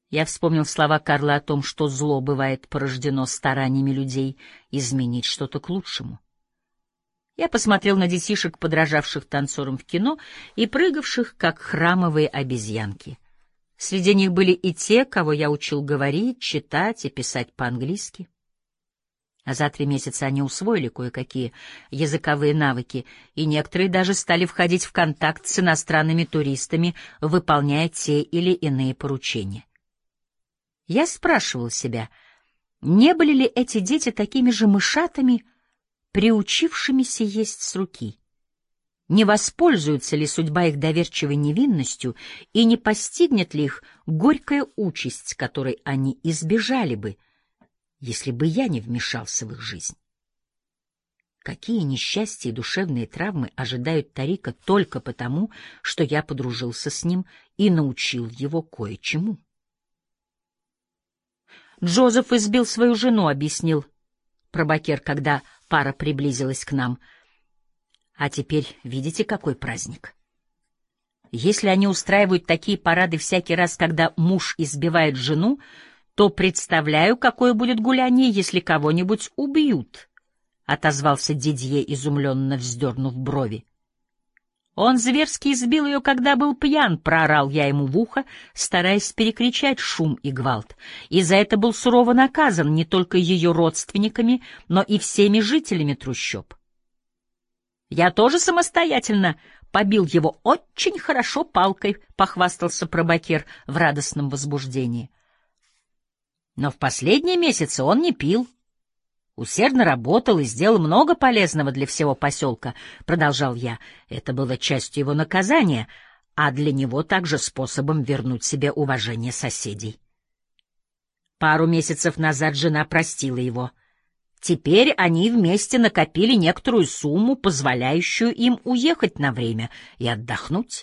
Я вспомнил слова Карла о том, что зло бывает порождено стараниями людей изменить что-то к лучшему. Я посмотрел на детишек, подражавших танцорам в кино и прыгавших, как храмовые обезьянки. Среди них были и те, кого я учил говорить, читать и писать по-английски. А за 3 месяца они усвоили кое-какие языковые навыки, и некоторые даже стали входить в контакт с иностранными туристами, выполняя те или иные поручения. Я спрашивал себя, не были ли эти дети такими же мышатами, приучившимися есть с руки? Не воспользуется ли судьба их доверчивой невинностью и не постигнет ли их горькая участь, которой они избежали бы, если бы я не вмешался в их жизнь? Какие несчастья и душевные травмы ожидают Тарика только потому, что я подружился с ним и научил его кое-чему? «Джозеф избил свою жену», — объяснил Пробакер, когда пара приблизилась к нам. «А теперь видите, какой праздник? Если они устраивают такие парады всякий раз, когда муж избивает жену, то представляю, какое будет гуляние, если кого-нибудь убьют», — отозвался Дидье, изумленно вздернув брови. «Он зверски избил ее, когда был пьян», — проорал я ему в ухо, стараясь перекричать шум и гвалт. И за это был сурово наказан не только ее родственниками, но и всеми жителями трущоб. «Я тоже самостоятельно побил его очень хорошо палкой», — похвастался Пробакер в радостном возбуждении. «Но в последние месяцы он не пил. Усердно работал и сделал много полезного для всего поселка», — продолжал я. «Это было частью его наказания, а для него также способом вернуть себе уважение соседей. Пару месяцев назад жена простила его. Теперь они вместе накопили некоторую сумму, позволяющую им уехать на время и отдохнуть».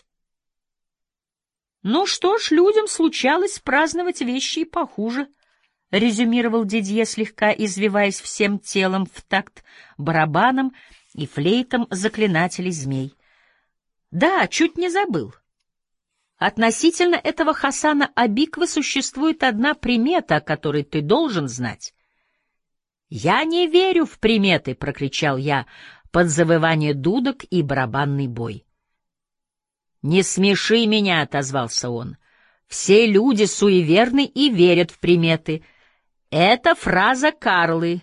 «Ну что ж, людям случалось праздновать вещи и похуже», — резюмировал Дидье, слегка извиваясь всем телом в такт барабаном и флейтом заклинателей змей. «Да, чуть не забыл. Относительно этого Хасана Абиквы существует одна примета, о которой ты должен знать». «Я не верю в приметы!» — прокричал я под завывание дудок и барабанный бой. «Не смеши меня!» — отозвался он. «Все люди суеверны и верят в приметы. Это фраза Карлы».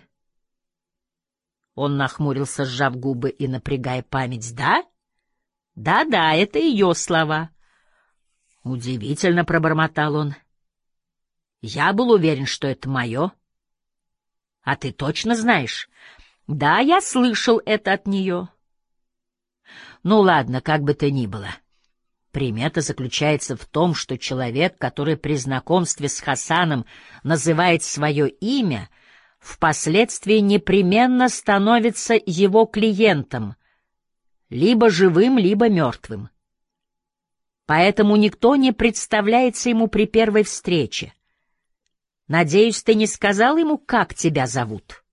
Он нахмурился, сжав губы и напрягая память. «Да? Да-да, это ее слова». «Удивительно», — пробормотал он. «Я был уверен, что это мое». «А ты точно знаешь?» «Да, я слышал это от нее». «Ну ладно, как бы то ни было. Примета заключается в том, что человек, который при знакомстве с Хасаном называет свое имя, впоследствии непременно становится его клиентом, либо живым, либо мертвым. Поэтому никто не представляется ему при первой встрече. Надеюсь, ты не сказал ему, как тебя зовут?»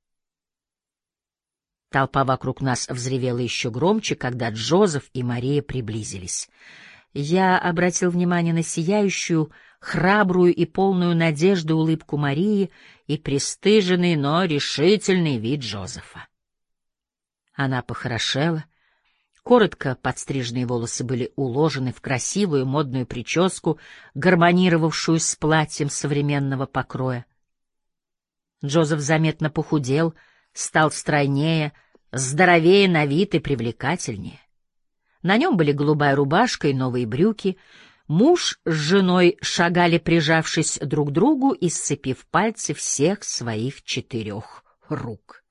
Толпа вокруг нас взревела еще громче, когда Джозеф и Мария приблизились. Я обратил внимание на сияющую, храбрую и полную надежды улыбку Марии и пристыженный, но решительный вид Джозефа. Она похорошела. Коротко подстриженные волосы были уложены в красивую модную прическу, гармонировавшую с платьем современного покроя. Джозеф заметно похудел, стал стройнее, здоровее на вид и привлекательнее. На нем были голубая рубашка и новые брюки. Муж с женой шагали, прижавшись друг к другу и сцепив пальцы всех своих 4 рук.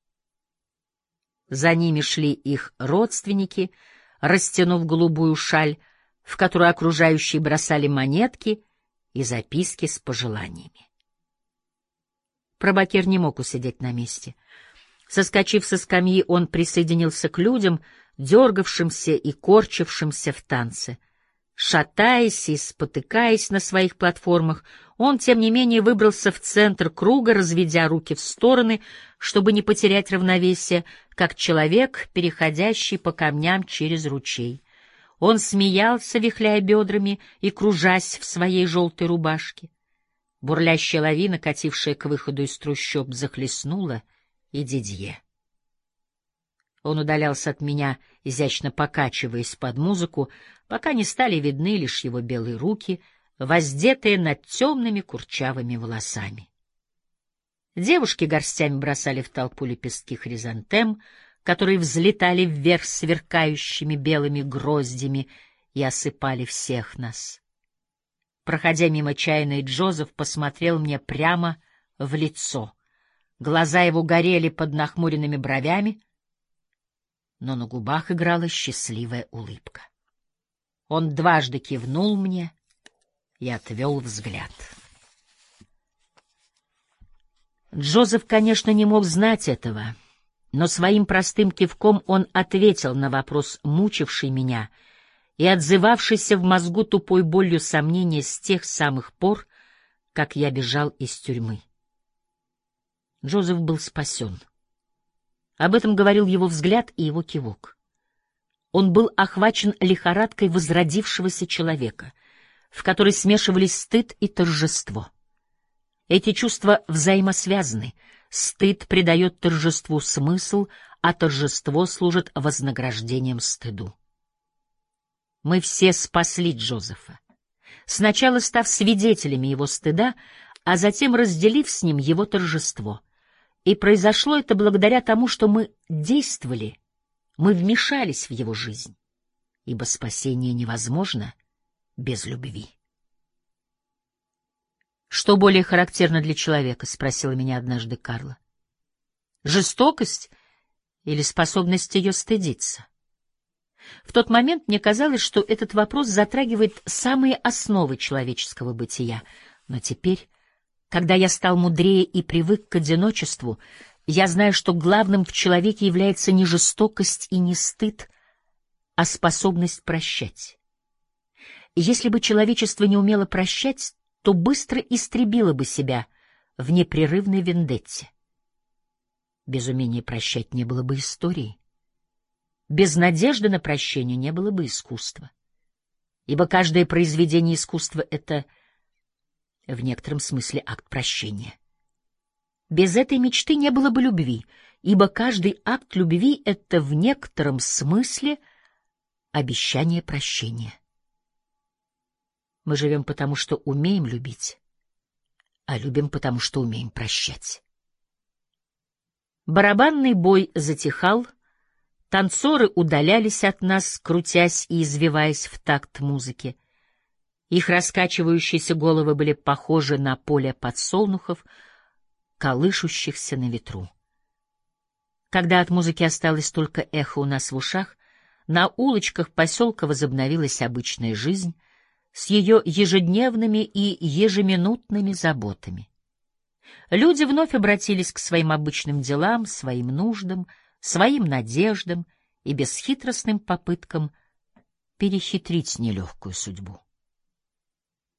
За ними шли их родственники, растянув голубую шаль, в которую окружающие бросали монетки и записки с пожеланиями. Пробакер не мог усидеть на месте. Соскочив со скамьи, он присоединился к людям, дергавшимся и корчившимся в танце. Шатаясь и спотыкаясь на своих платформах, он, тем не менее, выбрался в центр круга, разведя руки в стороны, чтобы не потерять равновесие, как человек, переходящий по камням через ручей. Он смеялся, вихляя бедрами и кружась в своей желтой рубашке. Бурлящая лавина, катившая к выходу из трущоб, захлестнула и Дидье. Он удалялся от меня, изящно покачиваясь под музыку, пока не стали видны лишь его белые руки, воздетые над темными курчавыми волосами. Девушки горстями бросали в толпу лепестки хризантем, которые взлетали вверх сверкающими белыми гроздями и осыпали всех нас. Проходя мимо чайной, Джозеф посмотрел мне прямо в лицо. Глаза его горели под нахмуренными бровями, но на губах играла счастливая улыбка. Он дважды кивнул мне и отвел взгляд. Джозеф, конечно, не мог знать этого, но своим простым кивком он ответил на вопрос, мучивший меня и отзывавшийся в мозгу тупой болью сомнения с тех самых пор, как я бежал из тюрьмы. Джозеф был спасен. Об этом говорил его взгляд и его кивок. Он был охвачен лихорадкой возродившегося человека, в которой смешивались стыд и торжество. Эти чувства взаимосвязаны. Стыд придает торжеству смысл, а торжество служит вознаграждением стыду. Мы все спасли Джозефа, сначала став свидетелями его стыда, а затем разделив с ним его торжество. И произошло это благодаря тому, что мы действовали, мы вмешались в его жизнь, ибо спасение невозможно без любви. «Что более характерно для человека?» — спросила меня однажды Карла. «Жестокость или способность ее стыдиться?» В тот момент мне казалось, что этот вопрос затрагивает самые основы человеческого бытия, но теперь, когда я стал мудрее и привык к одиночеству, я знаю, что главным в человеке является не жестокость и не стыд, а способность прощать. И если бы человечество не умело прощать, то быстро истребило бы себя в непрерывной вендетте. Без умения прощать не было бы истории. Без надежды на прощение не было бы искусства. Ибо каждое произведение искусства — это в некотором смысле акт прощения. Без этой мечты не было бы любви, ибо каждый акт любви — это в некотором смысле обещание прощения. Мы живем потому, что умеем любить, а любим потому, что умеем прощать. Барабанный бой затихал, танцоры удалялись от нас, крутясь и извиваясь в такт музыки. Их раскачивающиеся головы были похожи на поле подсолнухов, колышущихся на ветру. Когда от музыки осталось только эхо у нас в ушах, на улочках поселка возобновилась обычная жизнь с ее ежедневными и ежеминутными заботами. Люди вновь обратились к своим обычным делам, своим нуждам, своим надеждам и бесхитростным попыткам перехитрить нелегкую судьбу.